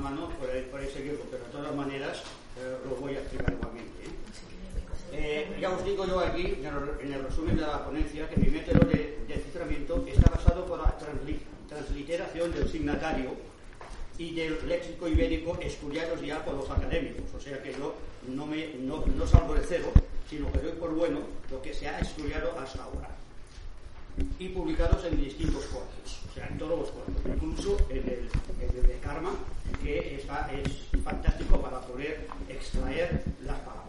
mano, por ahí seguirlo, pero de todas maneras lo voy a explicar igualmente. Ya os digo yo aquí, en el resumen de la ponencia, que mi método de desciframiento está basado por la transliteración del signatario y del léxico ibérico estudiados ya por los académicos. O sea que yo no salgo de cero, sino que doy por bueno lo que se ha estudiado hasta ahora. Y publicados en distintos corpus, o sea, en todos los corpus, incluso en el de Karma, que es fantástico para poder extraer las palabras.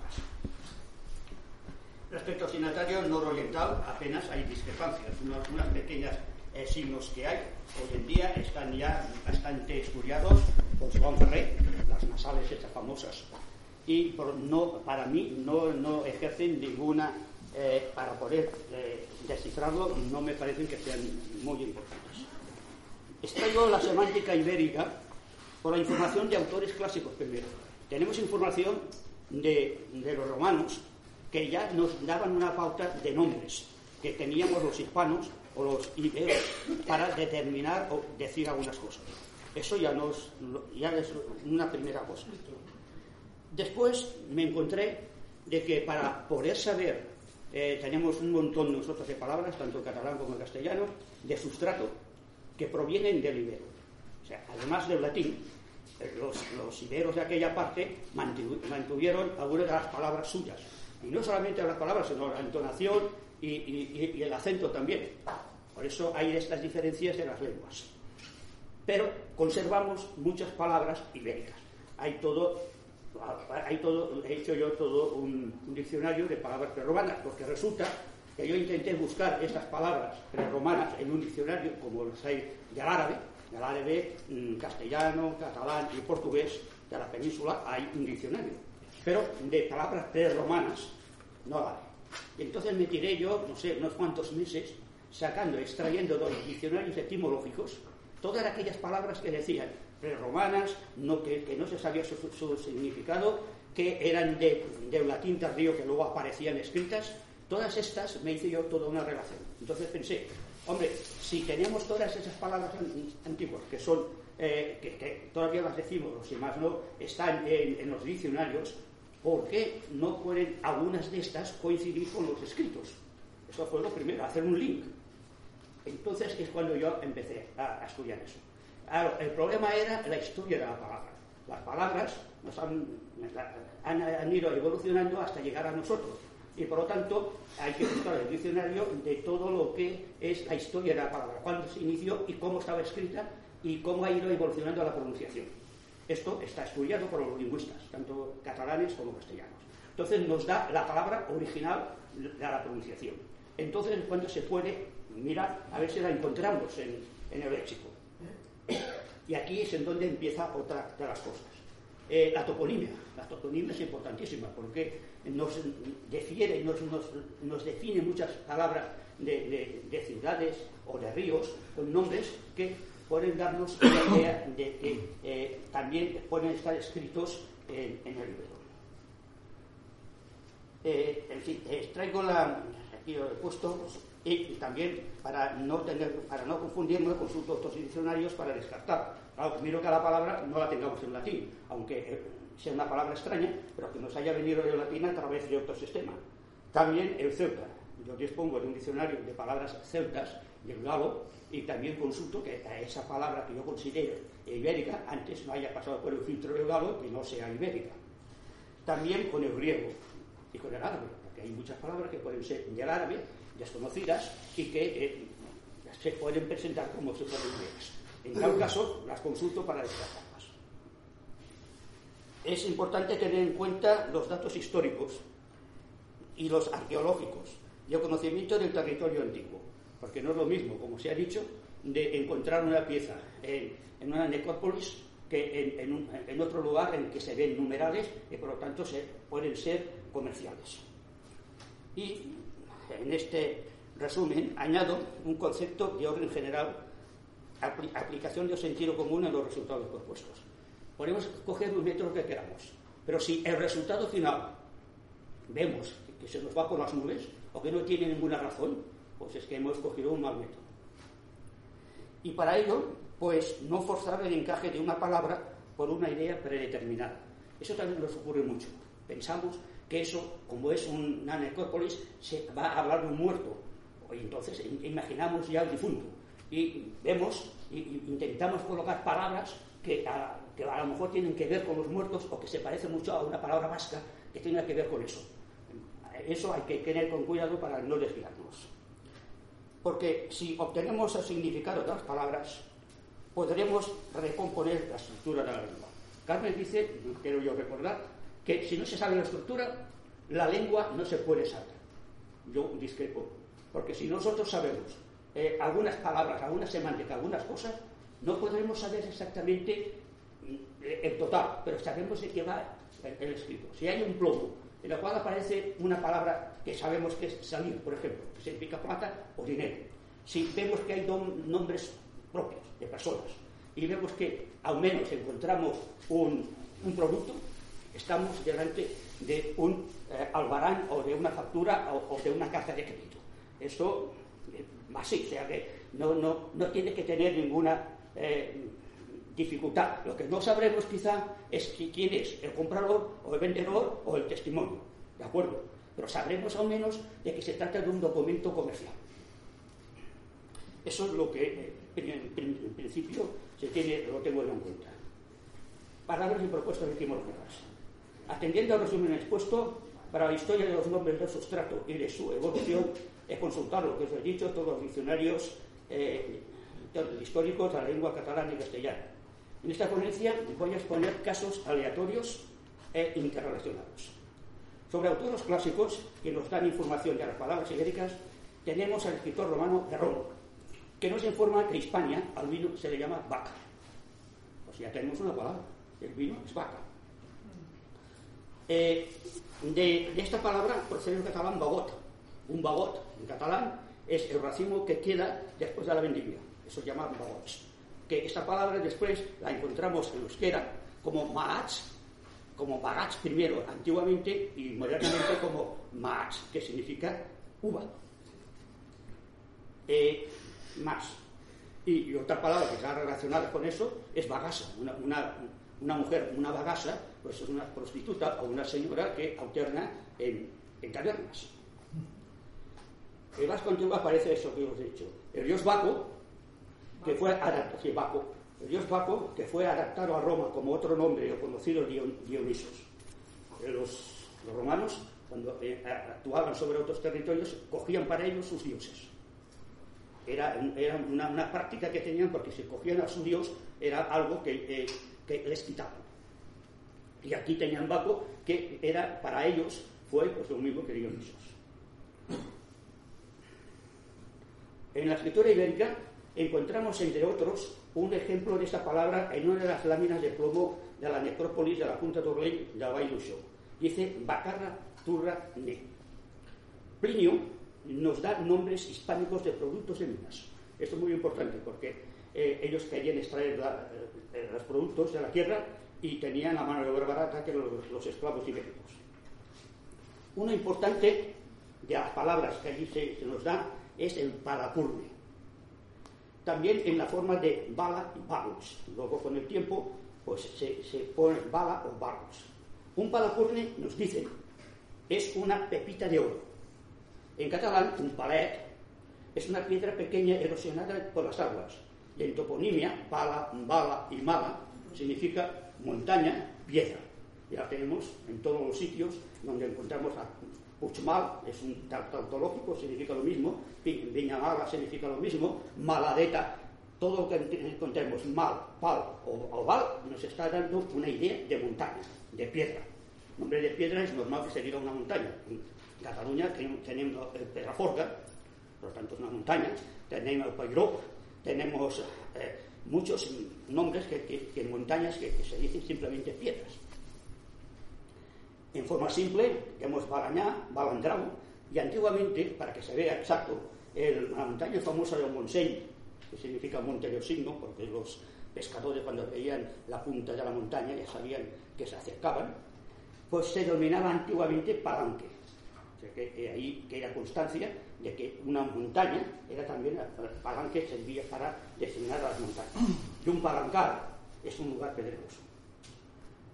Respecto al signatario nororiental, apenas hay discrepancias, unas pequeñas signos que hay. Hoy en día están ya bastante estudiados por Joan Ferrer, las nasales estas famosas, y para mí no ejercen ninguna, para poder descifrarlo, no me parecen que sean muy importantes. Extraigo la semántica ibérica por la información de autores clásicos primero. Tenemos información de los romanos, que ya nos daban una pauta de nombres que teníamos los hispanos o los iberos para determinar o decir algunas cosas. Eso ya es una primera cosa. Después me encontré de que para poder saber, tenemos un montón nosotros de palabras, tanto en catalán como en castellano, de sustrato, que provienen del ibero. O sea, además del latín, los iberos de aquella parte mantuvieron algunas de las palabras suyas. Y no solamente las palabras, sino la entonación y el acento también. Por eso hay estas diferencias de las lenguas. Pero conservamos muchas palabras ibéricas. He hecho yo todo un diccionario de palabras prerromanas, porque resulta que yo intenté buscar estas palabras prerromanas en un diccionario, como los hay del árabe, castellano, catalán y portugués de la península, hay un diccionario. Pero de palabras prerromanas no hay. Entonces me tiré yo, no sé, unos cuantos meses extrayendo de los diccionarios etimológicos todas aquellas palabras que decían prerromanas, que no se sabía su significado, que eran del latín tardío que luego aparecían escritas. Todas estas me hice yo toda una relación. Entonces pensé, hombre, si tenemos todas esas palabras antiguas que son que todavía las decimos, o si más no, están en los diccionarios, ¿por qué no pueden algunas de estas coincidir con los escritos? Eso fue lo primero, hacer un link. Entonces es cuando yo empecé a estudiar eso. Claro, el problema era la historia de la palabra. Las palabras han ido evolucionando hasta llegar a nosotros. Y por lo tanto hay que buscar el diccionario de todo lo que es la historia de la palabra, cuándo se inició y cómo estaba escrita y cómo ha ido evolucionando la pronunciación. Esto está estudiado por los lingüistas, tanto catalanes como castellanos. Entonces nos da la palabra original de la pronunciación. Entonces es cuando se puede mirar a ver si la encontramos en el léxico. Y aquí es en donde empieza otra de las cosas. La toponimia. La toponimia es importantísima porque nos define muchas palabras de ciudades o de ríos con nombres que pueden darnos una idea de que también pueden estar escritos en el ibero. En fin, traigo aquí lo he puesto, y también para no confundirme, consulto otros diccionarios para descartar. Claro, miro que la palabra no la tengamos en latín, aunque sea una palabra extraña, pero que nos haya venido del latín a través de otro sistema. También el celta. Yo dispongo de un diccionario de palabras celtas y el galo, y también consulto que a esa palabra que yo considero ibérica antes no haya pasado por el filtro del galo y no sea ibérica. También con el griego y con el árabe, porque hay muchas palabras que pueden ser del árabe desconocidas y que se pueden presentar como si fueran griegas. En tal caso, las consulto para descartarlas. Es importante tener en cuenta los datos históricos y los arqueológicos y el conocimiento del territorio antiguo, porque no es lo mismo, como se ha dicho, de encontrar una pieza en una necrópolis que en otro lugar en que se ven numerales y por lo tanto pueden ser comerciales. Y en este resumen añado un concepto de orden general, aplicación del sentido común en los resultados propuestos. Podemos coger un método que queramos, pero si el resultado final vemos que se nos va por las nubes o que no tiene ninguna razón, pues es que hemos cogido un mal método. Y para ello, pues no forzar el encaje de una palabra por una idea predeterminada. Eso también nos ocurre mucho. Pensamos que eso, como es una necrópolis, se va a hablar de un muerto. Y entonces imaginamos ya el difunto. Y vemos, intentamos colocar palabras que a lo mejor tienen que ver con los muertos o que se parece mucho a una palabra vasca que tenga que ver con eso. Eso hay que tener con cuidado para no desviarnos. Porque si obtenemos el significado de las palabras, podremos recomponer la estructura de la lengua. Carmen dice, quiero yo recordar, que si no se sabe la estructura, la lengua no se puede saber. Yo discrepo, porque si nosotros sabemos algunas palabras, algunas semánticas, algunas cosas, no podremos saber exactamente el total, pero sabemos de qué va el escrito. Si hay un plomo en el cual aparece una palabra que sabemos que es salir, por ejemplo, que significa plata o dinero. Si vemos que hay nombres propios de personas y vemos que al menos encontramos un producto, estamos delante de un albarán o de una factura o de una carta de crédito. Esto así, o sea que no tiene que tener ninguna dificultad. Lo que no sabremos quizá es quién es el comprador o el vendedor o el testimonio, ¿de acuerdo? Pero sabremos al menos de que se trata de un documento comercial. Eso es lo que en principio lo tengo en cuenta. Palabras y propuestas etimológicas. Atendiendo al resumen expuesto, para la historia de los nombres del sustrato y de su evolución, he consultado, lo que os he dicho, todos los diccionarios históricos de la lengua catalana y castellana. En esta ponencia voy a exponer casos aleatorios e interrelacionados. Sobre autores clásicos que nos dan información de las palabras ibéricas, tenemos al escritor romano Herrón, que nos informa que en Hispania al vino se le llama vaca. Pues ya tenemos una palabra, el vino es vaca. De esta palabra procede el catalán bagot. Un bagot en catalán es el racimo que queda después de la vendimia. Eso se llama bagots. Que esta palabra después la encontramos en euskera como maats, como bagats primero antiguamente y modernamente como maats, que significa uva. Más. Y otra palabra que está relacionada con eso es bagasa. Una mujer, una bagasa, pues es una prostituta o una señora que alterna en tabernas. En el vasco antiguo aparece eso que os he dicho. El dios Baco, que fue adaptado, sí, Baco, el dios Baco, que fue adaptado a Roma como otro nombre o conocido Dionisos. Los romanos, cuando actuaban sobre otros territorios, cogían para ellos sus dioses. Era una práctica que tenían, porque si cogían a su dios era algo que les quitaban. Y aquí tenían Baco, que era para ellos fue pues lo mismo que Dionisos. En la escritura ibérica encontramos, entre otros, un ejemplo de esta palabra en una de las láminas de plomo de la necrópolis de la Junta d'Urgell de Vall-d'Uixó. Dice Bacarra Turra Ne. Plinio nos da nombres hispánicos de productos de minas. Esto es muy importante porque ellos querían extraer los productos de la tierra y tenían la mano de obra barata que los esclavos ibéricos. Una importante de las palabras que allí se nos da es el palacurne. También en la forma de bala y bagus. Luego con el tiempo pues se pone bala o bagus. Un palacurne, nos dicen, es una pepita de oro. En catalán, un palet es una piedra pequeña erosionada por las aguas. Y en toponimia, bala y mala significa montaña, piedra. Ya tenemos en todos los sitios donde encontramos a Puigmal, es un tautológico, significa lo mismo. Viñamala significa lo mismo. Maladeta, todo lo que encontremos mal, pal o val, nos está dando una idea de montaña, de piedra. El nombre de piedra es normal que se diga una montaña. En Cataluña tenemos el Pedraforca, por lo tanto es una montaña. Tenemos el Pairó, tenemos muchos nombres que en montañas que se dicen simplemente piedras. En forma simple, tenemos Balañá, Balandrau, y antiguamente, para que se vea exacto, la montaña famosa del Montseny, que significa monte del signo, porque los pescadores cuando veían la punta de la montaña ya sabían que se acercaban, pues se denominaba antiguamente Palanque. O sea que ahí queda constancia de que una montaña era también, el Palanque servía para designar a las montañas. Y un palancar es un lugar pedregoso.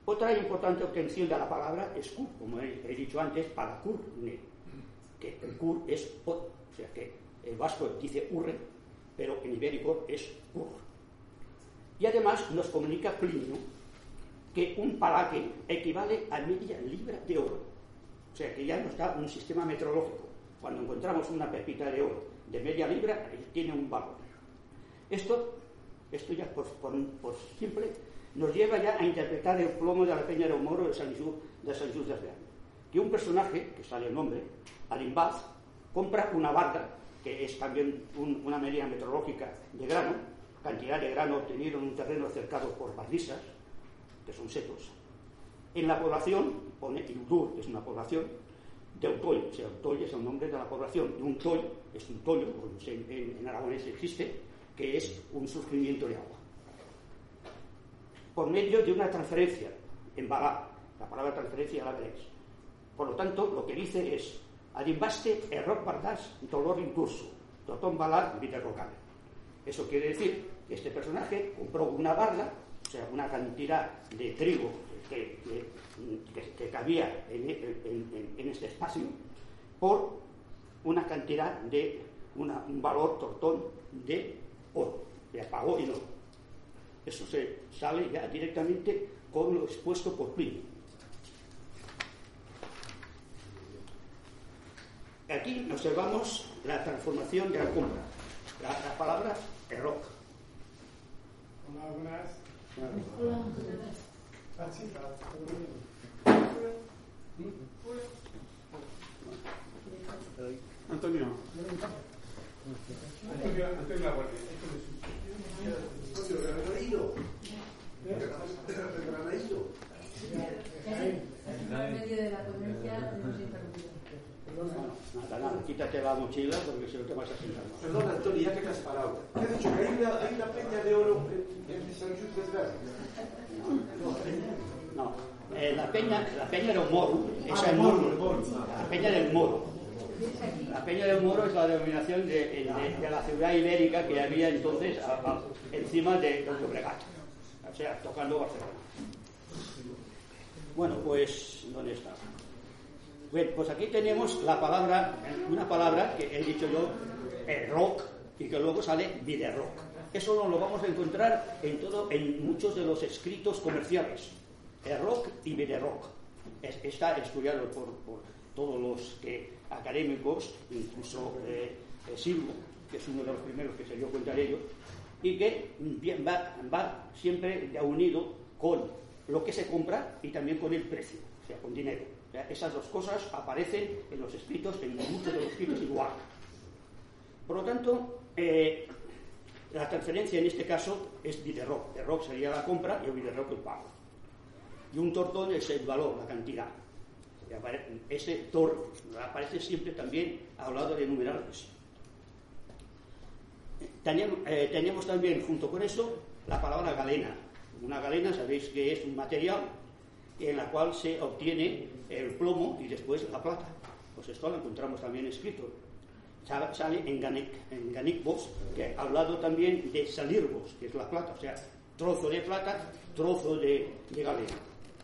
Otra importante obtención de la palabra es cur, como he dicho antes, para curne, que el cur es ot, o sea que el vasco dice urre, pero en ibérico es cur. Y además nos comunica Plinio que un palaque equivale a media libra de oro. O sea que ya nos da un sistema metrológico. Cuando encontramos una pepita de oro de media libra, tiene un valor. Esto ya por simple nos lleva ya a interpretar el plomo de la Peña del Moro de Sant Just Desvern. Que un personaje, que sale el nombre, Arimbaz, compra una barca, que es también una medida meteorológica de grano, cantidad de grano obtenido en un terreno cercado por bardisas, que son setos. En la población, pone Ildur, que es una población, de Utoy, o sea, Utoy es el nombre de la población, y un toy es un toyo, en aragonés existe, que es un surgimiento de agua. Por medio de una transferencia en Balá, la palabra transferencia ya la veréis. Por lo tanto, lo que dice es Adimbaste error bardás dolor incurso, totón Balá viterrocal. Eso quiere decir que este personaje compró una barda, o sea, una cantidad de trigo que cabía en este espacio, por una cantidad de un valor tortón de oro. Le pagó en oro. Eso se sale ya directamente con lo expuesto por Plinio. Aquí observamos la transformación de la compra. La palabra erroc. Hola, buenas. Hola. Antonio. Antonio La Guardia. En medio de la ponencia hemos interrumpido. Nada, quítate la mochila porque si no te vas a sentar. Perdona, Antonio, ya que te has parado. ¿Qué has dicho? ¿Que hay una peña de oro en Sant Just Desvern? No, la peña del Moro, esa es la peña del Moro. La peña del Moro es la denominación de la ciudad ibérica que había entonces encima de Llobregat, o sea, tocando Barcelona. Bueno, pues, ¿dónde está? Bueno, pues aquí tenemos una palabra que he dicho yo, rock, y que luego sale biderrock. Eso no lo vamos a encontrar en muchos de los escritos comerciales. Rock y biderrock. Está estudiado por todos los académicos, incluso Silvo, que es uno de los primeros que se dio cuenta de ello, y que va siempre unido con lo que se compra y también con el precio, o sea, con dinero. O sea, esas dos cosas aparecen en los escritos, en muchos de los escritos igual. Por lo tanto, la transferencia en este caso es biderrock. El rock sería la compra y el biderrock el pago. Y un tortón es el valor, la cantidad. Ese tor aparece siempre también al lado de numerales. Tenemos también junto con eso la palabra galena. Una galena, sabéis que es un material en la cual se obtiene el plomo y después la plata. Pues esto lo encontramos también escrito. Sale en Ganicbos, que al lado también de Salirbos, que es la plata, o sea, trozo de plata, trozo de galena.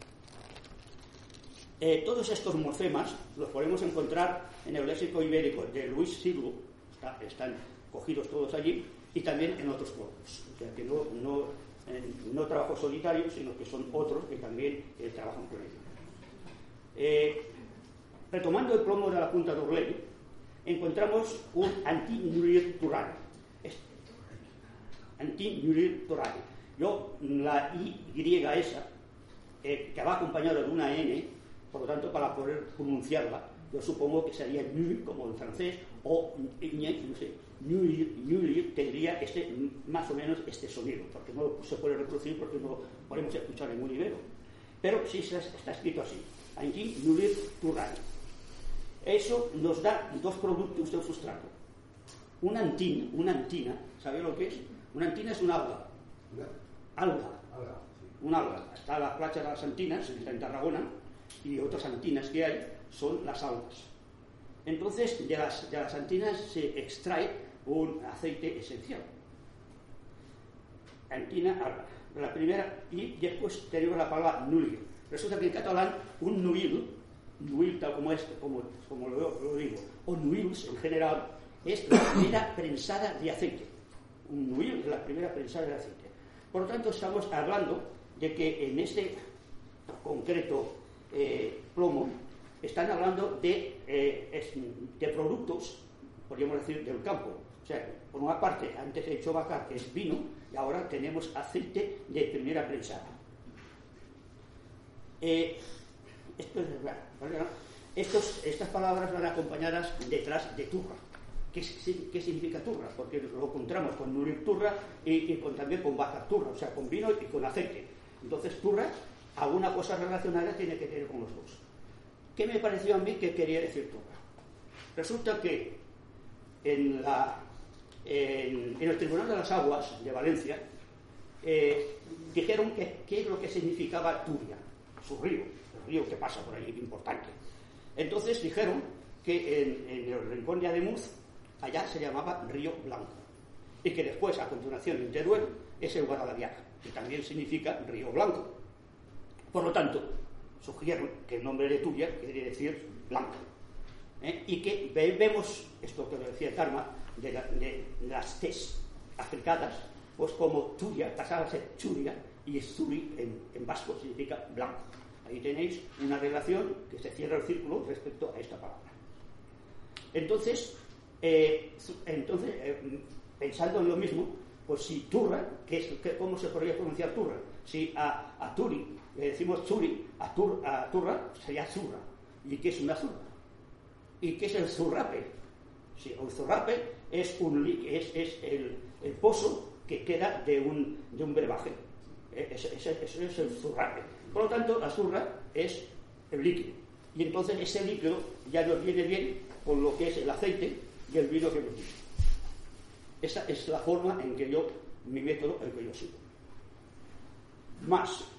Todos estos morfemas los podemos encontrar en el léxico ibérico de Luis Silvo, están cogidos todos allí, y también en otros corpus. O sea que no trabajo solitario, sino que son otros que también trabajan con ello. Retomando el plomo de la punta de Orley, encontramos un anti-Nurir Turari. Anti-Nurir Turari. La Y esa, que va acompañada de una N, por lo tanto, para poder pronunciarla, yo supongo que sería Nurir, como en francés, o no sé, Nurir tendría más o menos este sonido, porque no se puede reproducir, porque no podemos escuchar en un ibero. Pero sí está escrito así, Anti-Nurir Turari. Eso nos da dos productos del sustrato. Una antina, ¿sabéis lo que es? Una antina es un alga. Un alga. Está la playa de las Antinas, está en Tarragona, y otras antinas que hay son las algas. Entonces, de las antinas se extrae un aceite esencial. Antina, alga. la primera, y después tenemos la palabra nuil. Resulta que en catalán un nuil tal como este, como lo digo, o nuils en general, es la primera prensada de aceite. Un nuil es la primera prensada de aceite. Por lo tanto, estamos hablando de que en este concreto plomo están hablando de productos, podríamos decir, del campo. O sea, por una parte, antes he hecho vaca, que es vino, y ahora tenemos aceite de primera prensada. Esto es verdad, ¿vale? Estas palabras van acompañadas detrás de turra. ¿Qué significa turra? Porque lo encontramos con nuil turra y también con vaca turra, o sea, con vino y con aceite. Entonces, turra, alguna cosa relacionada tiene que tener con los dos. ¿Qué me pareció a mí que quería decir turra? Resulta que en el Tribunal de las Aguas de Valencia dijeron qué es lo que significaba Turia, su río, el río que pasa por allí, importante. Entonces dijeron que en el rincón de Ademuz, allá se llamaba Río Blanco, y que después, a continuación, en Teruel, es el Guadalaviar, que también significa Río Blanco. Por lo tanto, sugirieron que el nombre de Turia quiere decir blanco. Y que vemos, esto que lo decía Karma, de las Ts africanas, pues como Turia pasaba a ser Churia, y Zuri en vasco significa blanco. Ahí tenéis una relación que se cierra el círculo respecto a esta palabra. Entonces, pensando en lo mismo, pues si turra, ¿cómo se podría pronunciar turra? Si a Turi le decimos Turi, a turra sería zurra. ¿Y qué es una zurra? ¿Y qué es el zurrape? Sí, el zurrape es el pozo que queda de un brebaje. Eso es el zurrape. Por lo tanto, la zurra es el líquido. Y entonces ese líquido ya nos viene bien con lo que es el aceite y el vino que nos dice. Esa es la forma en que mi método, el que yo sigo. Más.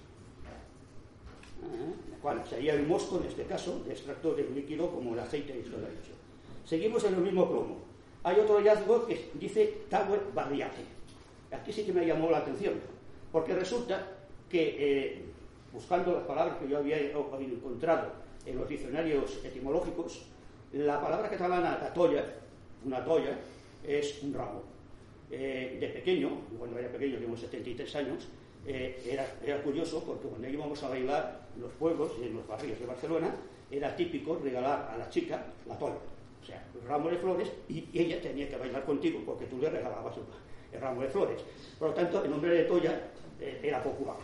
¿Cuál? Sería el mosco, en este caso, de extracto del líquido como el aceite, y esto lo he dicho. Seguimos en el mismo plomo. Hay otro hallazgo que dice Taue Barriate. Aquí sí que me llamó la atención, porque resulta que buscando las palabras que yo había encontrado en los diccionarios etimológicos, la palabra catalana tatolla, una tolla, es un ramo. De pequeño, cuando era pequeño, tengo 73 años, era curioso porque cuando íbamos a bailar en los pueblos y en los barrios de Barcelona, era típico regalar a la chica la tolla, o sea, un ramo de flores, y ella tenía que bailar contigo porque tú le regalabas el ramo de flores. Por lo tanto, el nombre de tolla era popular.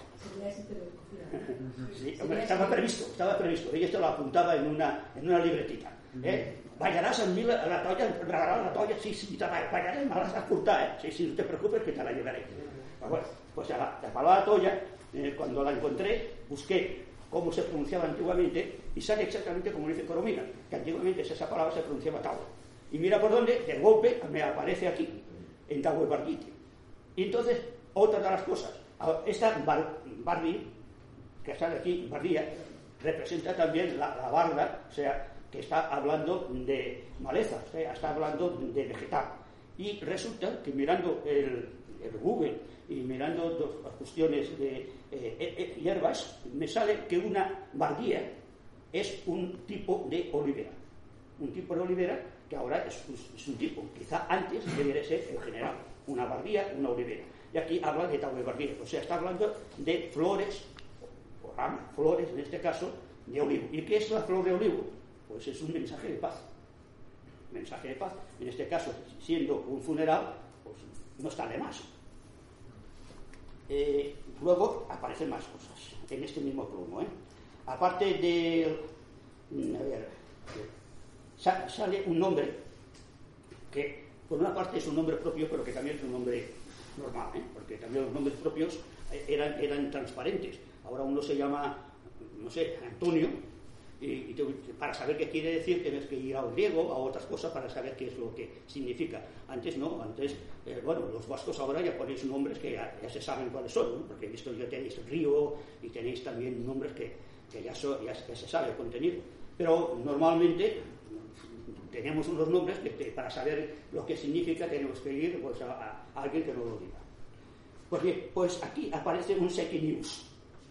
Sí, hombre, estaba previsto. Ella se lo apuntaba en una libretita. Ballaràs amb mi la tolla, regalar la tolla, sí, ballaré, me vas a ocultar, sí, no te preocupes que te la llevaré. Bueno, pues la palabra tolla, cuando la encontré, busqué cómo se pronunciaba antiguamente y sale exactamente como dice Coromina, que antiguamente esa palabra se pronunciaba Taue. Y mira por dónde, de golpe, me aparece aquí, en Taue Barguite. Y entonces, otra de las cosas, esta Bardi, que sale aquí, Bardía, representa también la barda, o sea, que está hablando de maleza, o sea, está hablando de vegetal. Y resulta que mirando el Google y mirando las cuestiones de hierbas, me sale que una bardía es un tipo de olivera. Un tipo de olivera que ahora es un tipo, quizá antes debería ser en general, una bardía, una olivera. Y aquí habla de Taue Bardía, o sea, está hablando de flores, o ramas, flores en este caso, de olivo. ¿Y qué es la flor de olivo? Pues es un mensaje de paz. Mensaje de paz. En este caso, siendo un funeral, pues no está de más. Luego aparecen más cosas en este mismo plomo. Aparte de... A ver, sale un nombre que, por una parte, es un nombre propio, pero que también es un nombre normal, porque también los nombres propios eran transparentes. Ahora uno se llama, no sé, Antonio, y para saber qué quiere decir tienes que ir al griego, a otras cosas para saber qué es lo que significa. Antes no, los vascos ahora ya ponéis nombres que ya se saben cuáles son, ¿no? Porque he visto ya tenéis río y tenéis también nombres que ya se sabe el contenido. Pero normalmente tenemos unos nombres que para saber lo que significa tenemos que ir pues, a alguien que nos lo diga. Pues bien, pues aquí aparece un Seki News.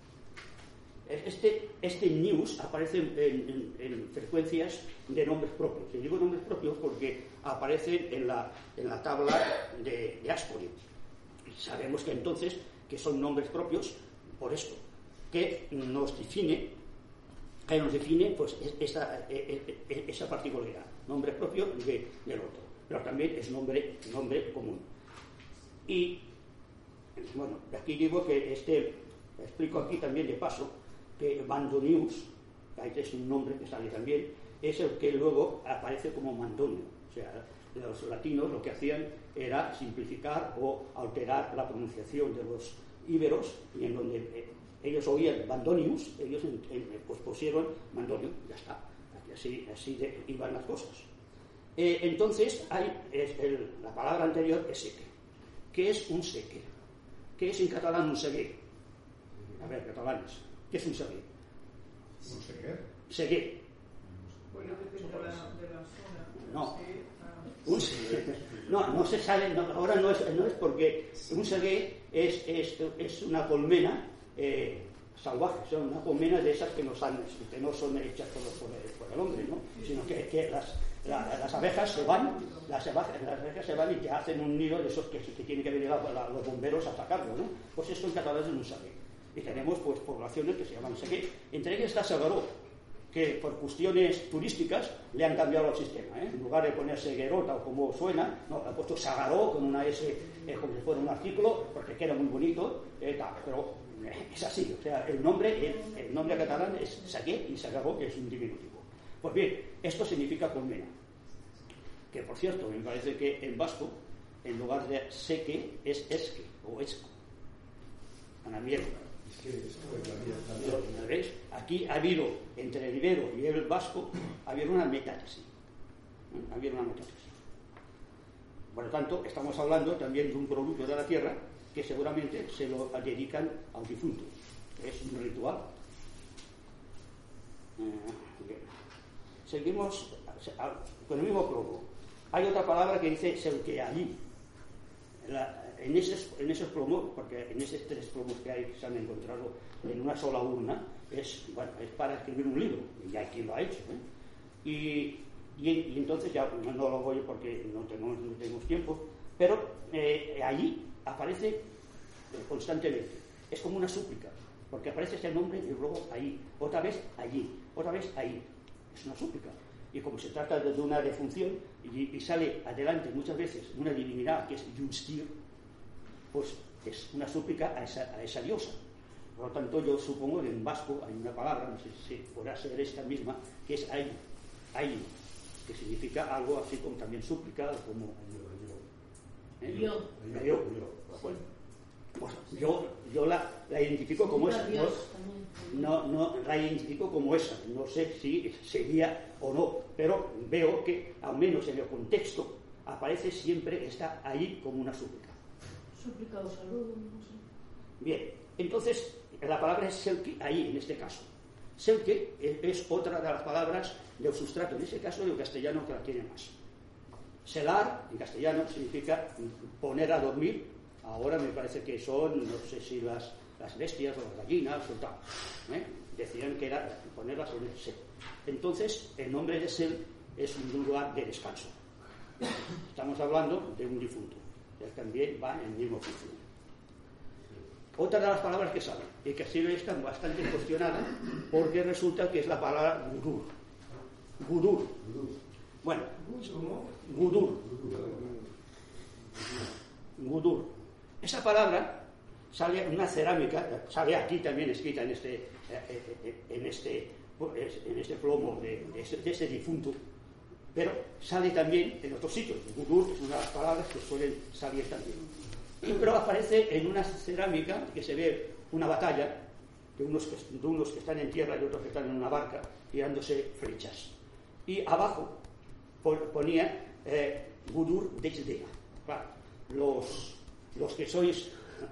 Este news aparece en frecuencias de nombres propios. Y digo nombres propios porque aparecen en la tabla de Ascoli. Sabemos que entonces que son nombres propios por esto, que nos define pues esa particularidad, nombre propio del otro, pero también es nombre común. Y bueno, aquí digo que explico aquí también de paso que Mandonius, que es un nombre que sale también, es el que luego aparece como Mandonio. O sea, los latinos lo que hacían era simplificar o alterar la pronunciación de los íberos, y en donde ellos oían Mandonius, ellos pues pusieron Mandonio, ya está. Así iban las cosas. Entonces, la palabra anterior es seque. ¿Qué es un seque? ¿Qué es en catalán un seguer? A ver, catalanes, ¿qué es un seguer? ¿Un seguer? Seguer. Bueno, depende de la zona. No. Sí, No se sabe, ahora no es porque un seguer es una colmena salvaje, son una colmena de esas que no son hechas por el hombre, ¿no? Sino que las abejas se van, y te hacen un nido de esos que tienen que venir los bomberos a sacarlo, ¿no? Pues esto en catalán es un seguer. Y tenemos pues poblaciones que se llaman seguer. Entre ellas está Segaró, que por cuestiones turísticas le han cambiado el sistema, ¿eh? En lugar de poner Seguerota o como suena, no, ha puesto Sagaró con una S, como si fuera un artículo, porque queda muy bonito, pero es así. O sea, el nombre catalán es Seguer y Sagaró, que es un diminutivo. Pues bien, esto significa colmena, que por cierto, me parece que en vasco, en lugar de seque, es esque o esco. Anaviero. ¿Veis? Aquí ha habido, entre el ibero y el vasco, ha habido una metátesis. Por lo tanto, estamos hablando también de un producto de la tierra que seguramente se lo dedican a un difunto. Es un ritual. Seguimos con el mismo plomo. Hay otra palabra que dice selkealí. En esos plomos, porque en esos 3 plomos que se han encontrado en una sola urna, es para escribir un libro, y hay quien lo ha hecho, ¿eh? Y entonces ya no lo voy porque no tenemos tiempo, pero allí aparece constantemente. Es como una súplica, porque aparece ese nombre y luego ahí, otra vez allí, otra vez ahí. Es una súplica. Y como se trata de una defunción y sale adelante muchas veces una divinidad que es Yunstir, pues es una súplica a esa diosa. Por lo tanto, yo supongo que en vasco hay una palabra, no sé si podrá ser esta misma, que es ayu, que significa algo así como también súplica, como yo la identifico como esa. No la identifico como esa. No sé si sería o no, pero veo que, al menos en el contexto, aparece siempre, está ahí como una súplica. Súplica o saludo, no sé. Bien, entonces la palabra es selke ahí, en este caso. Selke es otra de las palabras del sustrato, en ese caso del castellano que la tiene más. Selar, en castellano, significa poner a dormir. Ahora me parece que son, no sé si las bestias o las gallinas o tal. Decían que era ponerlas en el sel. Entonces, el nombre de sel es un lugar de descanso. Estamos hablando de un difunto. Él también va en el mismo función. Otra de las palabras que salen, y que sí están bastante cuestionadas, porque resulta que es la palabra gudur. Gudur. Bueno, gudur. Gudur. Esa palabra sale en una cerámica, sale aquí también escrita en este plomo de ese difunto, pero sale también en otros sitios. Gudur es una de las palabras que suelen salir también. Pero aparece en una cerámica que se ve una batalla de unos que están en tierra y otros que están en una barca tirándose flechas. Y abajo ponía Gudur Dexdea. Claro, los que sois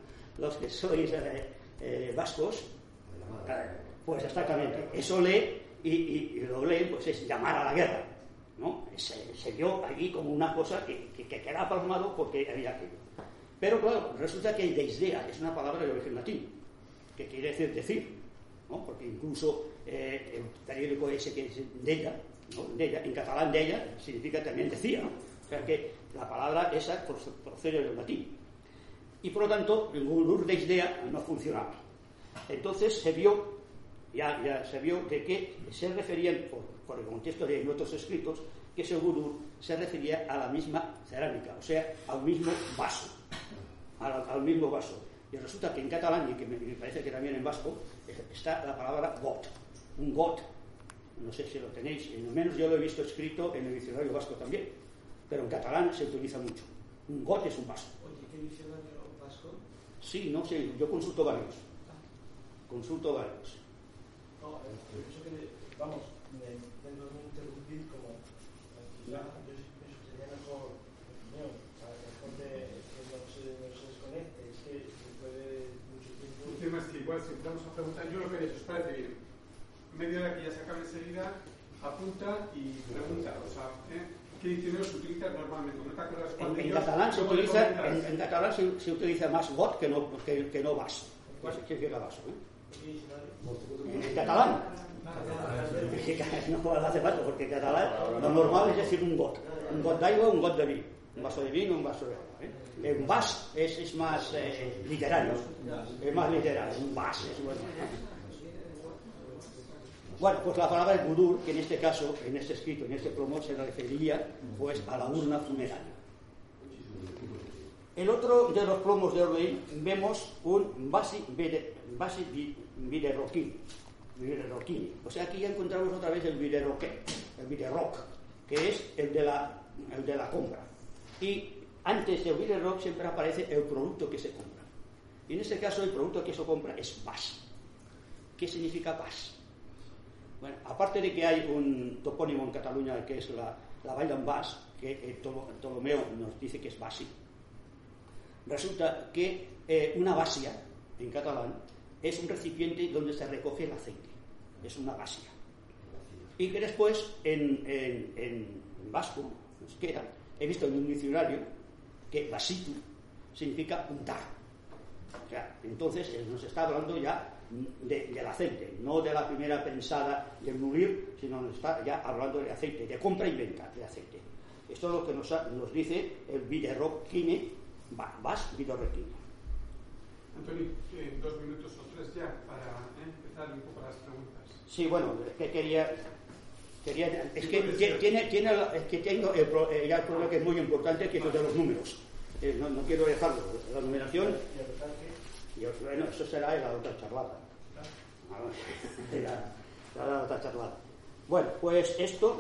vascos, pues exactamente, eso lee y lo leen, pues es llamar a la guerra, ¿no? Se vio allí como una cosa que queda plasmado porque había aquello. Pero claro, resulta que deisdea es una palabra de origen latín, que quiere decir, ¿no? Porque incluso el periódico ese que es deia, ¿no? Deia, en catalán deia significa también decía, ¿no? O sea que la palabra esa procede del latín. Y por lo tanto, el Gudur deisdea no funcionaba. Entonces se vio, ya se vio de que se referían, por el contexto de otros escritos, que ese Gudur se refería a la misma cerámica, o sea, al mismo vaso. Al mismo vaso. Y resulta que en catalán, y que me parece que también en vasco, está la palabra got. Un got. No sé si lo tenéis, al menos yo lo he visto escrito en el diccionario vasco también. Pero en catalán se utiliza mucho. Un got es un vaso. Oye, ¿qué diccionario vasco? Sí, no sé, yo consulto varios. Consulto varios. No, pienso que, vamos, dentro de interrumpir como... yo pienso que sería mejor, opinión, para que la gente que no se desconecte, es que después de mucho tiempo... El tema es que igual si empezamos a preguntar, yo lo que he hecho, os parece bien, media hora que ya se acabe enseguida, apunta y pregunta, o sea, ¿qué diccionario se utiliza normalmente? ¿No te acuerdas cuál de En ellos? catalán se Luego utiliza, le comentas. en catalán se utiliza más got que no vaso. ¿Qué significa vaso? En catalán. No hace falta, porque en catalán lo normal es decir un got. Un got d'aigua, un got de vino. Un vaso de vino, un vaso de agua. Un vas es más literario. Es más literario. Un vas es bueno. Bueno, pues la palabra gudur, que en este caso, en este escrito, en este plomo, se refería pues a la urna funeraria. El otro de los plomos de Orleín vemos un Basi Biderroquini. O sea, aquí ya encontramos otra vez el Biderroc, que es el de la compra. Y antes del Biderroc siempre aparece el producto que se compra. Y en este caso el producto que se compra es Bas. ¿Qué significa Bas? Bueno, aparte de que hay un topónimo en Cataluña que es la Vall d'en Bas, que Ptolomeo nos dice que es Basi, resulta que una basia, en catalán, es un recipiente donde se recoge el aceite. Es una basia. Y que después, en vasco, en euskera, he visto en un diccionario que basitu significa untar. O sea, entonces nos está hablando ya del aceite, no de la primera pensada del nubir, sino nos está ya hablando de aceite, de compra y venta de aceite. Esto es lo que nos dice el Biderroquini, Bas Biderroquini. Antoni, 2 minutos o 3 ya para empezar un poco las preguntas. Sí, bueno, que quería es que tengo ya el problema que es muy importante, que es lo de los números. No quiero dejarlo, la numeración. Bueno, eso será en la otra charlada. La otra charlada. Bueno, pues esto.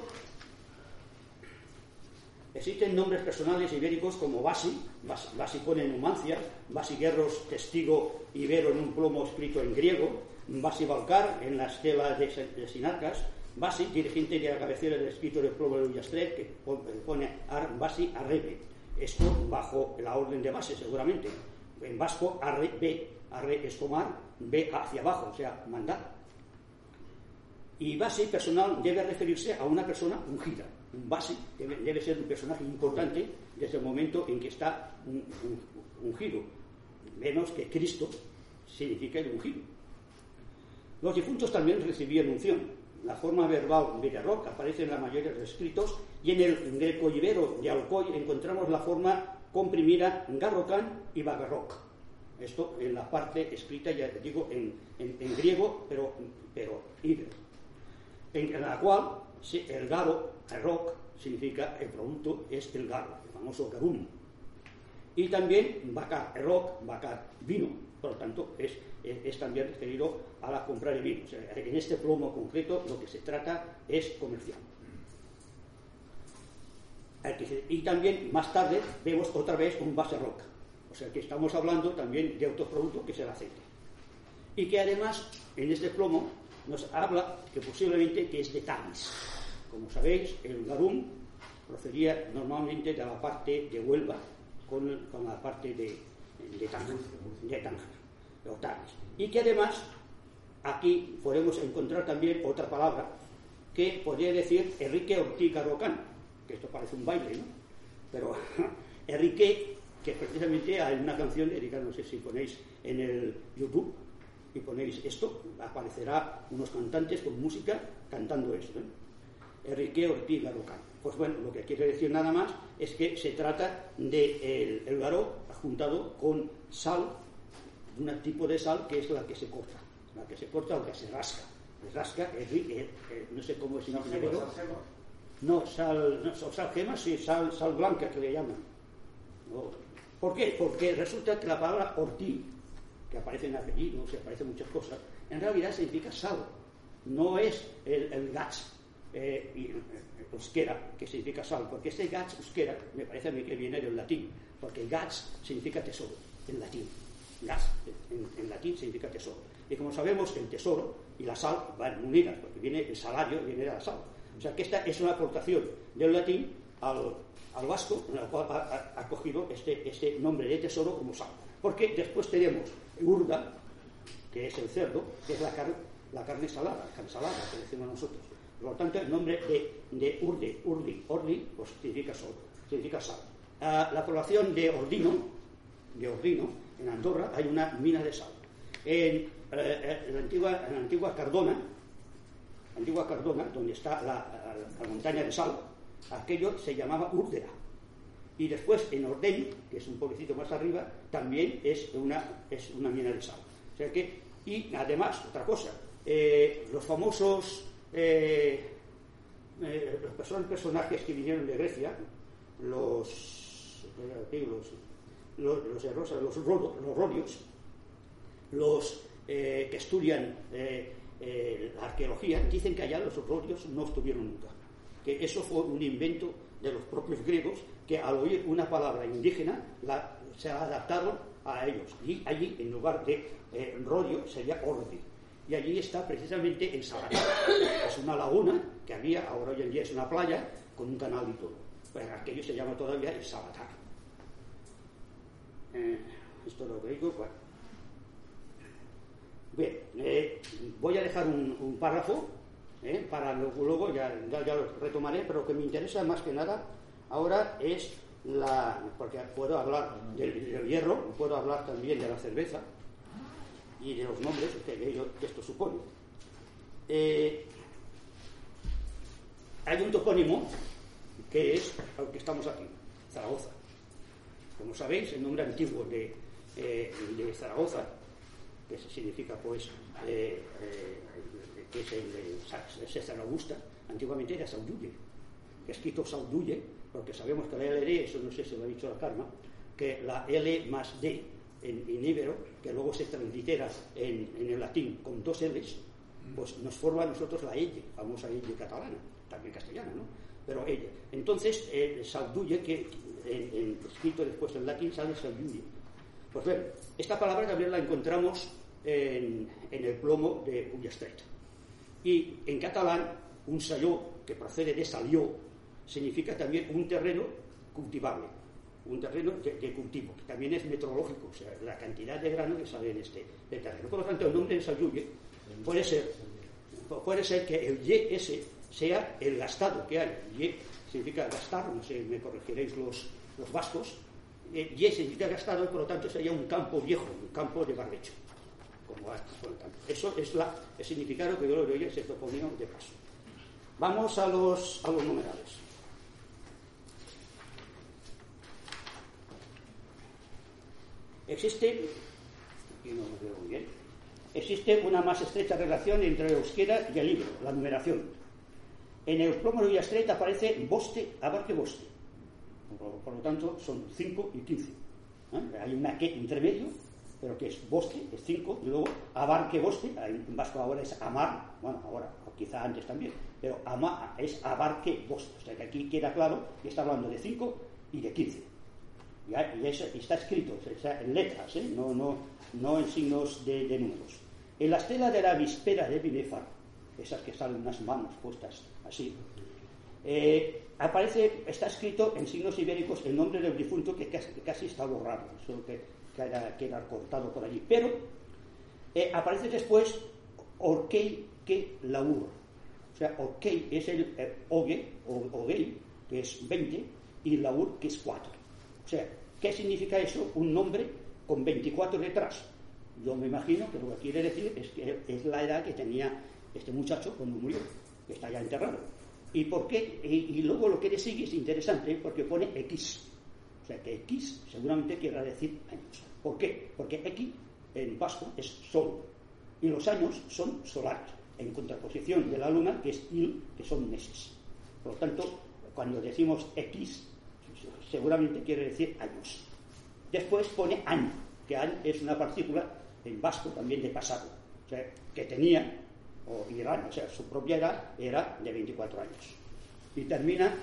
Existen nombres personales ibéricos como Basi pone Numancia, Basi Guerros, testigo ibero en un plomo escrito en griego, Basi Balcar en la estela de Sinarcas, Basi, dirigente de la cabecera del escrito del plomo de Ullastret, que pone Basi Arrebe. Esto bajo la orden de base, seguramente. En vasco, arre es tomar, ve hacia abajo, o sea, mandar. Y base personal debe referirse a una persona ungida. Un base debe ser un personaje importante desde el momento en que está ungido. Menos que Cristo significa el ungido. Los difuntos también recibían unción. La forma verbal Biderroc aparece en la mayoría de los escritos, y en el greco-ibero de Alcoy encontramos la forma comprimida Garrocan y Bagarroc. Esto en la parte escrita, ya digo, en griego, pero ibero. En la cual el garo, el roc, significa el producto, es el garo, el famoso garum. Y también bacar, el roc, bacar, vino. Por lo tanto, es también referido a la compra de vino. O sea, en este plomo concreto lo que se trata es comercial. Y también más tarde vemos otra vez un base roc. O sea que estamos hablando también de otro producto que es el aceite. Y que además en este plomo nos habla que posiblemente que es de Tanis. Como sabéis, el garum procedía normalmente de la parte de Huelva con la parte de Tánger, o Tanis. Y que además aquí podemos encontrar también otra palabra que podría decir Enrique Ortiz Garrocán, que esto parece un baile, ¿no? Pero Enrique que precisamente hay una canción dedicada, no sé si ponéis en el YouTube y ponéis esto, aparecerá unos cantantes con música cantando esto, Enrique Ortiz Garocán. Pues bueno, lo que quiere decir nada más es que se trata de el garó juntado con sal, un tipo de sal que es la que se corta o que se rasca. Se rasca, no sé cómo es en negro. No, sal gema, sí, sal blanca que le llaman. No. ¿Por qué? Porque resulta que la palabra Ortiz, que aparece en apellidos, que aparece en muchas cosas, en realidad significa sal. No es el gats euskera, que significa sal, porque ese gats euskera me parece a mí que viene del latín, porque gats significa tesoro en latín. Gats en latín significa tesoro. Y como sabemos, el tesoro y la sal van unidas, porque el salario viene de la sal. O sea que esta es una aportación del latín al vasco, en la cual ha cogido este nombre de tesoro como sal. Porque después tenemos urda, que es el cerdo, que es la carne salada, que decimos nosotros. Por lo tanto, el nombre de urdi, pues significa sal. La población de Ordino, en Andorra, hay una mina de sal. En la antigua Cardona, donde está la montaña de sal, aquello se llamaba Úrdera. Y después en Ordeny, que es un pueblecito más arriba, también es una mina de sal. O sea que, y además, otra cosa, los famosos personajes que vinieron de Grecia, los rodios, los que estudian la arqueología, dicen que allá los rodios no estuvieron nunca, que eso fue un invento de los propios griegos, que al oír una palabra indígena se adaptaron a ellos, y allí en lugar de rodio sería ordi, y allí está precisamente el Salatar. Es una laguna que había, ahora hoy en día es una playa con un canal y todo, pues aquello se llama todavía el Salatar. Esto es lo que digo. Bueno. Bien, voy a dejar un párrafo para luego ya lo retomaré, pero lo que me interesa más que nada ahora es porque puedo hablar del hierro, puedo hablar también de la cerveza y de los nombres que esto supone. Hay un topónimo que es al que estamos aquí, Zaragoza. Como sabéis, el nombre antiguo de Zaragoza, que significa pues que es Augusta, antiguamente era Saudulle, que es escrito Saudulle, porque sabemos que la LD, eso no sé si lo ha dicho la Karma, que la L más D en íbero, que luego se translitera en el latín con dos L's, pues nos forma a nosotros la L, famosa L catalana, también castellana, ¿no? Pero ella. Entonces, Saudulle, que escrito después en latín, sale Saudulle. Pues bien, esta palabra también la encontramos en el plomo de Ullastret. Y en catalán, un salló, que procede de salió, significa también un terreno cultivable, un terreno de cultivo, que también es metrológico, o sea, la cantidad de grano que sale en este terreno. Por lo tanto, el nombre de Saudulle puede ser que el ye ese sea el gastado que hay. Ye significa gastar, no sé, me corregiréis los vascos. Ye significa gastado y por lo tanto sería un campo viejo, un campo de barbecho. Como eso es el significado que yo le doy a ese topónimo de paso. Vamos a los numerales. Existe una más estrecha relación entre el euskera y el libro, la numeración. En el plomo de Ullastret aparece boste, abarque boste. Por lo tanto, son 5 y 15. Hay una que intermedio, pero que es boste, es 5, y luego abarque boste, en vasco ahora es amar, bueno, ahora, o quizá antes también, pero es abarque boste. O sea que aquí queda claro que está hablando de 5 y de 15. Y está escrito, o sea, en letras, no en signos de números. En la estela de la víspera de Binefar, esas que salen unas manos puestas así, está escrito en signos ibéricos el nombre del difunto, que casi está borrado, solo que queda cortado por allí. Pero aparece después Orkei que Laur. O sea, Orkei es el Oge, o Ogei, que es 20, y Laur, que es 4. O sea, ¿Qué significa eso? Un nombre con 24 detrás. Yo me imagino que lo que quiere decir es que es la edad que tenía este muchacho cuando murió, que está ya enterrado. ¿Y por qué? Y luego lo que le sigue es interesante porque pone X. O sea que X seguramente quiera decir años. ¿Por qué? Porque X en vasco es sol y los años son solares, en contraposición de la luna, que es il, que son meses. Por lo tanto, cuando decimos X, seguramente quiere decir años. Después pone año, que año es una partícula en vasco también de pasado, o sea, que tenía, o sea, su propia edad era de 24 años. Y termina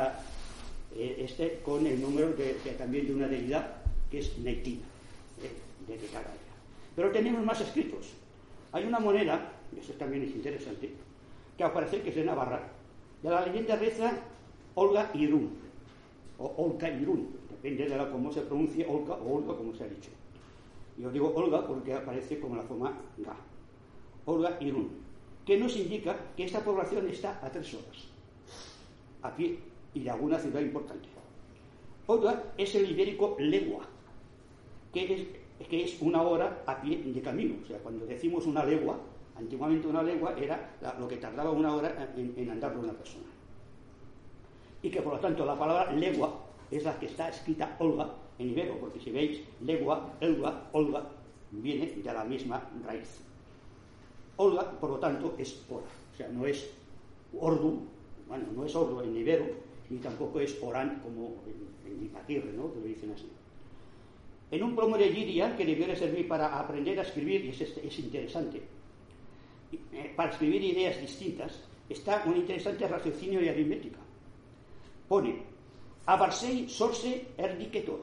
con el número también de una deidad, que es Neitina, de cada día. Pero tenemos más escritos. Hay una moneda, y eso también es interesante, que al parecer que es de Navarra. De la leyenda reza Olga Irún, o Olga Irún, depende de cómo se pronuncie Olga o Olga, como se ha dicho. Yo digo Olga porque aparece como la forma ga. Olga Irún, que nos indica que esta población está a 3 horas, a pie, y de alguna ciudad importante. Olga es el ibérico legua, que es una hora a pie de camino. O sea, cuando decimos una legua, antiguamente una legua era lo que tardaba una hora en andar por una persona. Y que por lo tanto la palabra legua es la que está escrita Olga en ibero, porque si veis legua, elga, Olga, viene de la misma raíz. Olga, por lo tanto, es hora. O sea, no es ordu, bueno, no es ordu en ibero, ni tampoco es orán como en Ipaquirre, ¿no? Que lo dicen así. En un plomo de Giria, que debió de servir para aprender a escribir, y es interesante, para escribir ideas distintas, está un interesante raciocinio y aritmética. Pone, Abarsei sorse erdiketor.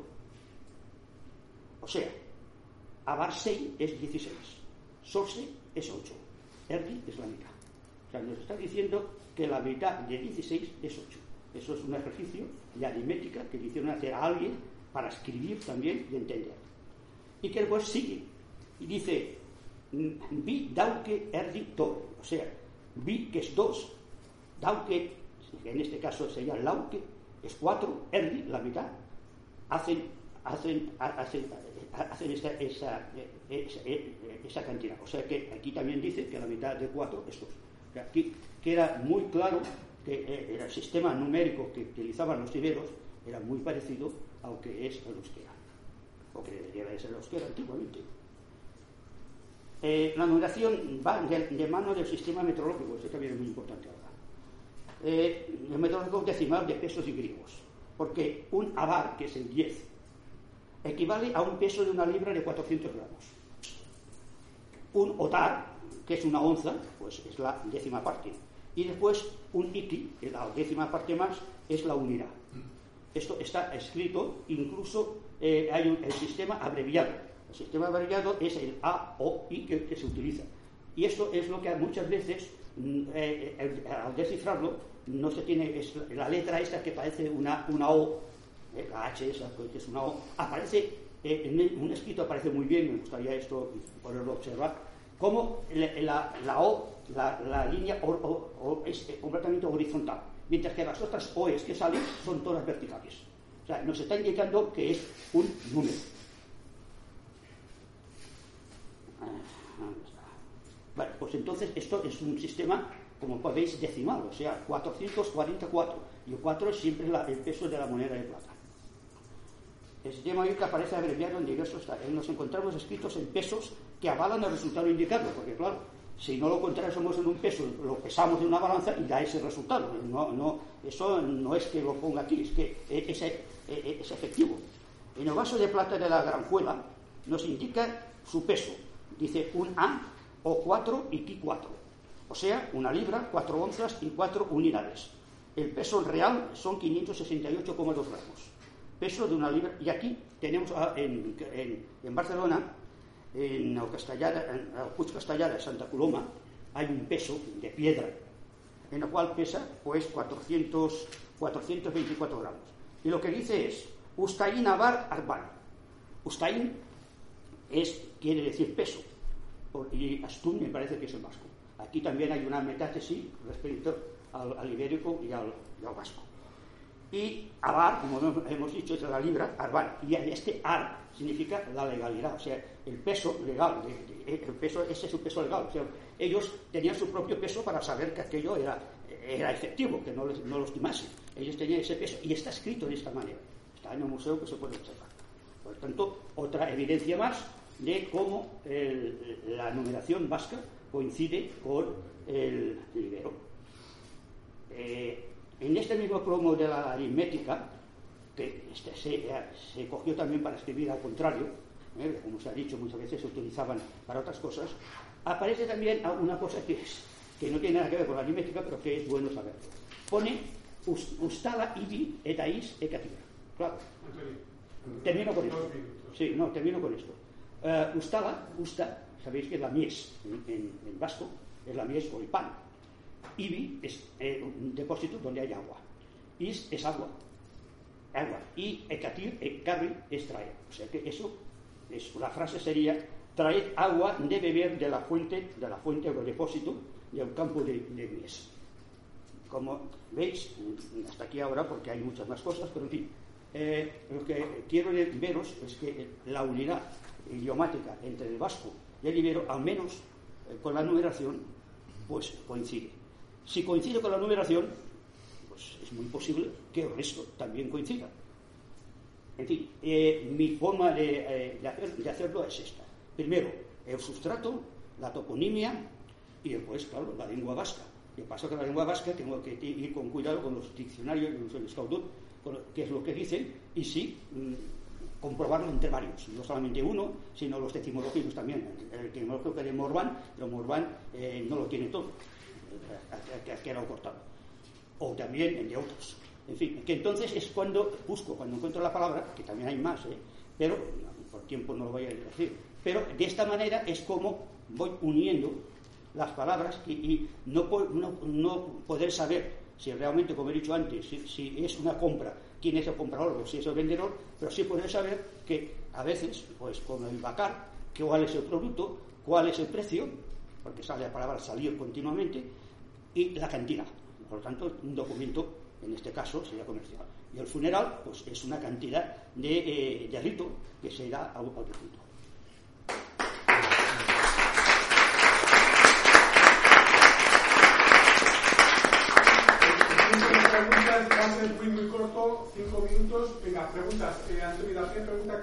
O sea, Abarsei es 16, sorse es 8, erdi es la mitad. O sea, nos está diciendo que la mitad de 16 es 8. Eso es un ejercicio de aritmética que le hicieron hacer a alguien para escribir también y entender. Y que después sigue y dice bi dauke erdi tor, o sea, bi que es 2, dauke, en este caso sería lauke, es 4, erdi, la mitad, hacen esa cantidad. O sea que aquí también dice que la mitad de 4 es 2. O sea, aquí queda muy claro que el sistema numérico que utilizaban los iberos era muy parecido a lo que es el euskera, o que debería de ser el euskera antiguamente. La numeración va de mano del sistema meteorológico, esto también es muy importante ahora. El meteorológico decimal de pesos y griegos, porque un abar, que es el 10, equivale a un peso de una libra de 400 gramos. Un otar, que es una onza, pues es la 10ª parte. Y después un iki, que la 10ª parte más, es la unidad. Esto está escrito, incluso hay el sistema abreviado. El sistema abreviado es el A, O, I que se utiliza. Y esto es lo que muchas veces, al descifrarlo, no se tiene, es la letra esta que parece una O, la H esa, que es una O, aparece, en un escrito aparece muy bien, me gustaría esto poderlo observar, como la O, la línea es completamente horizontal, mientras que las otras OEs que salen son todas verticales. O sea, nos está indicando que es un número. Bueno, pues entonces esto es un sistema, como podéis, decimal, o sea, 444, y el 4 es siempre el peso de la moneda de plata. El sistema que aparece abreviado en diversos tallos. Nos encontramos escritos en pesos que avalan el resultado indicado, porque claro, si no lo contrasamos en un peso, lo pesamos en una balanza y da ese resultado. Eso no es que lo ponga aquí, es que es efectivo. En el vaso de plata de la Granjuela nos indica su peso. Dice un A o 4 y Ki 4. O sea, una libra, 4 onzas y 4 unidades. El peso real son 568,2 gramos. Peso de una libra. Y aquí tenemos en Barcelona, en el Puig Castellar de Santa Coloma, hay un peso de piedra, en el cual pesa pues 424 gramos. Y lo que dice es Ustaín Abar Arban. Ustaín quiere decir peso, y Astún me parece que es el vasco. Aquí también hay una metátesis respecto al ibérico y al vasco. Y abar, como hemos dicho, es la libra, arbar. Y este ar significa la legalidad, o sea, el peso legal, el peso, ese es su peso legal. O sea, ellos tenían su propio peso para saber que aquello era efectivo, que no los timase. Ellos tenían ese peso y está escrito de esta manera. Está en el museo que se puede observar. Por tanto, otra evidencia más de cómo la numeración vasca coincide con el ibero. En este mismo cromo de la aritmética, que se cogió también para escribir al contrario, como se ha dicho, muchas veces se utilizaban para otras cosas, aparece también una cosa que no tiene nada que ver con la aritmética, pero que es bueno saber. Pone ustala ibi eta is ekatibra. Claro. Termino con esto. Sí, no, termino con esto. Usta, sabéis que es la mies en vasco, es la mies o el pan. Ibi es un depósito donde hay agua. Is es agua. Y carri es traer. O sea que eso, la frase sería: traed agua de beber de la fuente o depósito del campo de mies. Como veis, hasta aquí ahora, porque hay muchas más cosas, pero en fin, lo que quiero veros es que la unidad idiomática entre el vasco y el ibero, al menos con la numeración, pues coincide. Si coincide con la numeración, pues es muy posible que el resto también coincida. En fin, mi forma de hacerlo es esta. Primero, el sustrato, la toponimia y después, claro, la lengua vasca. Lo que pasa es que la lengua vasca tengo que ir con cuidado con los diccionarios, con el Scaudot, qué es lo que dicen, y sí, comprobarlo entre varios, no solamente uno, sino los etimológicos también. El etimológico de Morvan, pero Morvan no lo tiene todo, ha quedado cortado. O también el de otros. En fin, que entonces es cuando encuentro la palabra, que también hay más, pero por tiempo no lo voy a decir, pero de esta manera es como voy uniendo las palabras y no poder saber si realmente, como he dicho antes, si es una compra, quién es el comprador o si es el vendedor, pero sí poder saber que a veces, pues con el bacar, cuál es el producto, cuál es el precio, porque sale la palabra salir continuamente, y la cantidad. Por lo tanto, un documento, en este caso, sería comercial. Y el funeral, pues es una cantidad de rito que se da a otro punto. Preguntas, va a ser muy corto, 5 minutos. Venga, preguntas. Antonio, la primera pregunta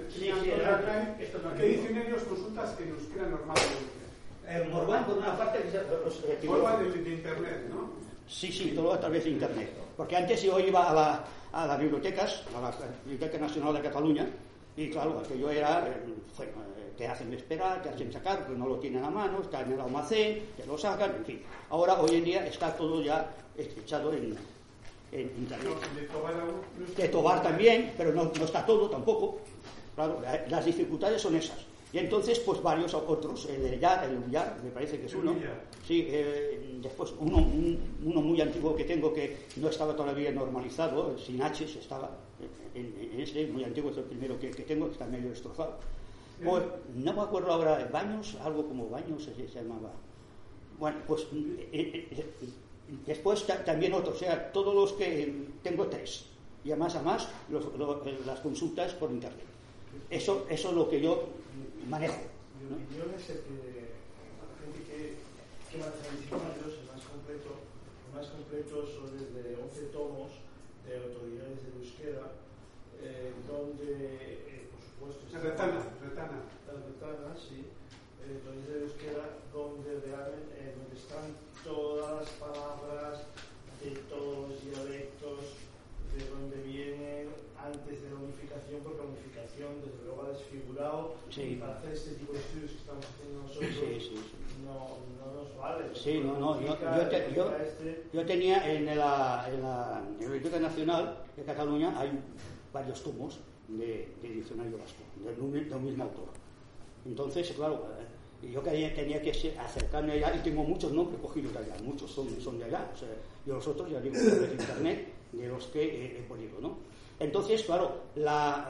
¿qué diccionarios consultas en euskera normalmente? Morvan, por una parte, que Morvan de internet, ¿no? Sí, todo a través de internet. Porque antes yo iba a las bibliotecas, a la Biblioteca Nacional de Cataluña, y claro, aquello era, te hacen esperar, te hacen sacar, porque no lo tienen a mano, está en el almacén, te lo sacan, en fin. Ahora, hoy en día, está todo ya echado en internet. De Tobar también, pero no está todo tampoco. Claro, las dificultades son esas. Y entonces, pues varios otros, el Ullar, me parece que es uno. Sí, después uno muy antiguo que tengo que no estaba todavía normalizado, sin H, estaba en ese, muy antiguo, es el primero que tengo, que está medio destrozado. Pues, no me acuerdo ahora, Baños, algo como Baños se llamaba. Bueno, pues después también otros, o sea, todos los que tengo 3. Y además las consultas por internet. Eso es lo que yo manejo. Mi opinión es que la gente que maneja diccionarios, el más completo son desde 11 tomos de autoridades del euskera, donde, por supuesto, Retana, sí, autoridades del euskera, donde están todas las palabras de todos los dialectos, de donde vienen antes de la unificación, porque la unificación desde luego ha desfigurado, y para hacer este tipo de estudios que estamos haciendo nosotros no nos vale. Sí, yo tenía en la Biblioteca Nacional de Cataluña hay varios tomos de diccionario vasco, del mismo autor. Entonces, claro, yo tenía que acercarme allá, y tengo muchos nombres cogidos de allá, muchos son de allá, o sea, y los otros ya digo de internet, de los que he podido, ¿no? Entonces, claro, la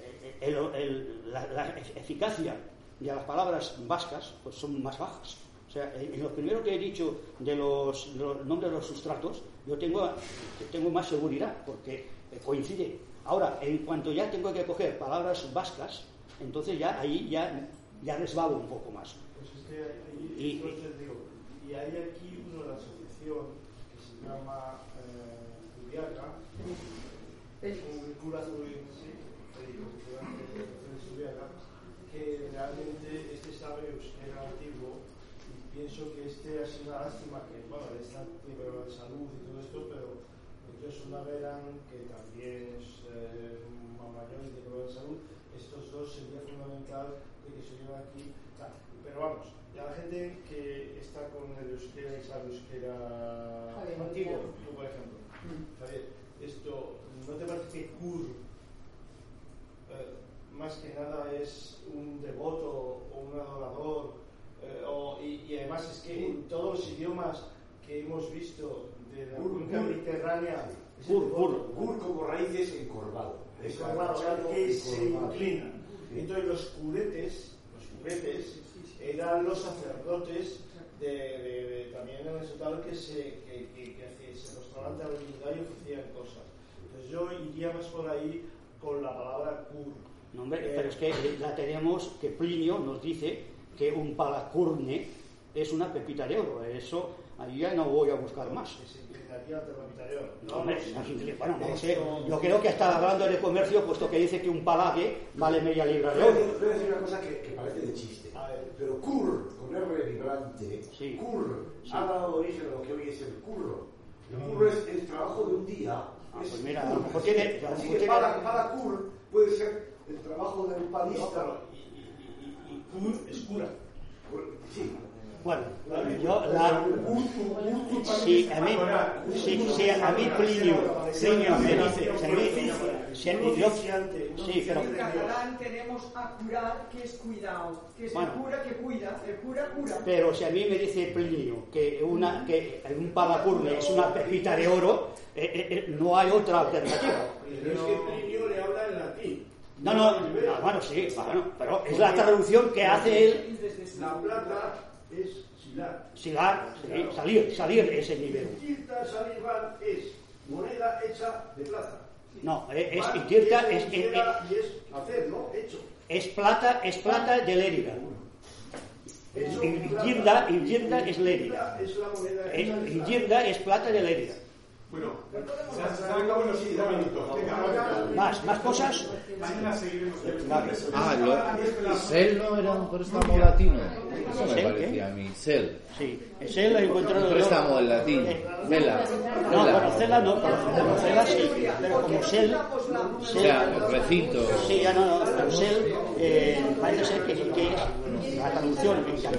eficacia de las palabras vascas pues son más bajas. O sea, en lo primero que he dicho de los nombres de los sustratos, yo tengo más seguridad, porque coincide. Ahora, en cuanto ya tengo que coger palabras vascas, entonces ya ahí ya resbalo un poco más. Pues es que entonces digo, y hay aquí una asociación que se llama Zubiaga, un cura Zubiaga, que realmente sabe euskera antiguo, y pienso que ha sido una lástima que, bueno, está libro de salud y todo esto, pero entonces una verán que también es mayor y libro de salud, estos dos sería fundamental de que se lleven aquí, pero vamos, ya la gente que está con el euskera y sabe euskera antiguo, tú por ejemplo, Javier, esto, ¿no te parece que Kur más que nada es un devoto o un adorador? Y además es que en todos los idiomas que hemos visto de la cuenca mediterránea, Kur como raíces encorvado. Encorvado, o sea, que se inclina. Entonces los curetes eran los sacerdotes también en el total que se mostraban ante la divinidad y ofrecían cosas. Entonces yo iría más por ahí con la palabra Kur. No, hombre, pero es que la tenemos, que Plinio nos dice que un palacurne es una pepita de oro. Eso, ahí ya no voy a buscar más. Se inclinaría ante la pepita de oro. Bueno, no sé. Yo creo que está hablando de comercio, puesto que dice que un palague vale media libra de oro. Voy a decir una cosa que parece de chiste. Pero Kur, con R vibrante, sí. Kur ha dado origen a lo que hoy es el curro. El curro es el trabajo de un día. Pues mira, a lo mejor tiene... Así que para Kur puede ser el trabajo de un palista. Y Kur es cura. Sí. Bueno, yo a mí Plinio me dice, pero en catalán tenemos a curar, que es cuidado, que es el cura que cuida, el cura cura. Pero si a mí me dice Plinio que un palacurne es una pepita de oro, no hay otra alternativa. Pero es que Plinio le habla en latín. Bueno, sí, pero es la traducción que hace él. La plata es silar. Silar, sí, salir ese nivel. Intirta salivar es moneda hecha de plata. No, es intirta, y es hacer, ¿no? Hecho. Es plata de Lérida. Intirta es Lérida. Es la moneda. Intirta es plata de Lérida. Bueno, se acabó los 5 minutos. Más cosas. Mañana seguiremos. Sel no era un préstamo latino. Eso me parecía a mí. Sel. Sí, Sel lo he encontrado. Un préstamo en latín. Vela. No, bueno, Cela no, pero Cela sí. Pero como Sel. O sea, el recinto. Sí, pero Sel parece ser que es la traducción en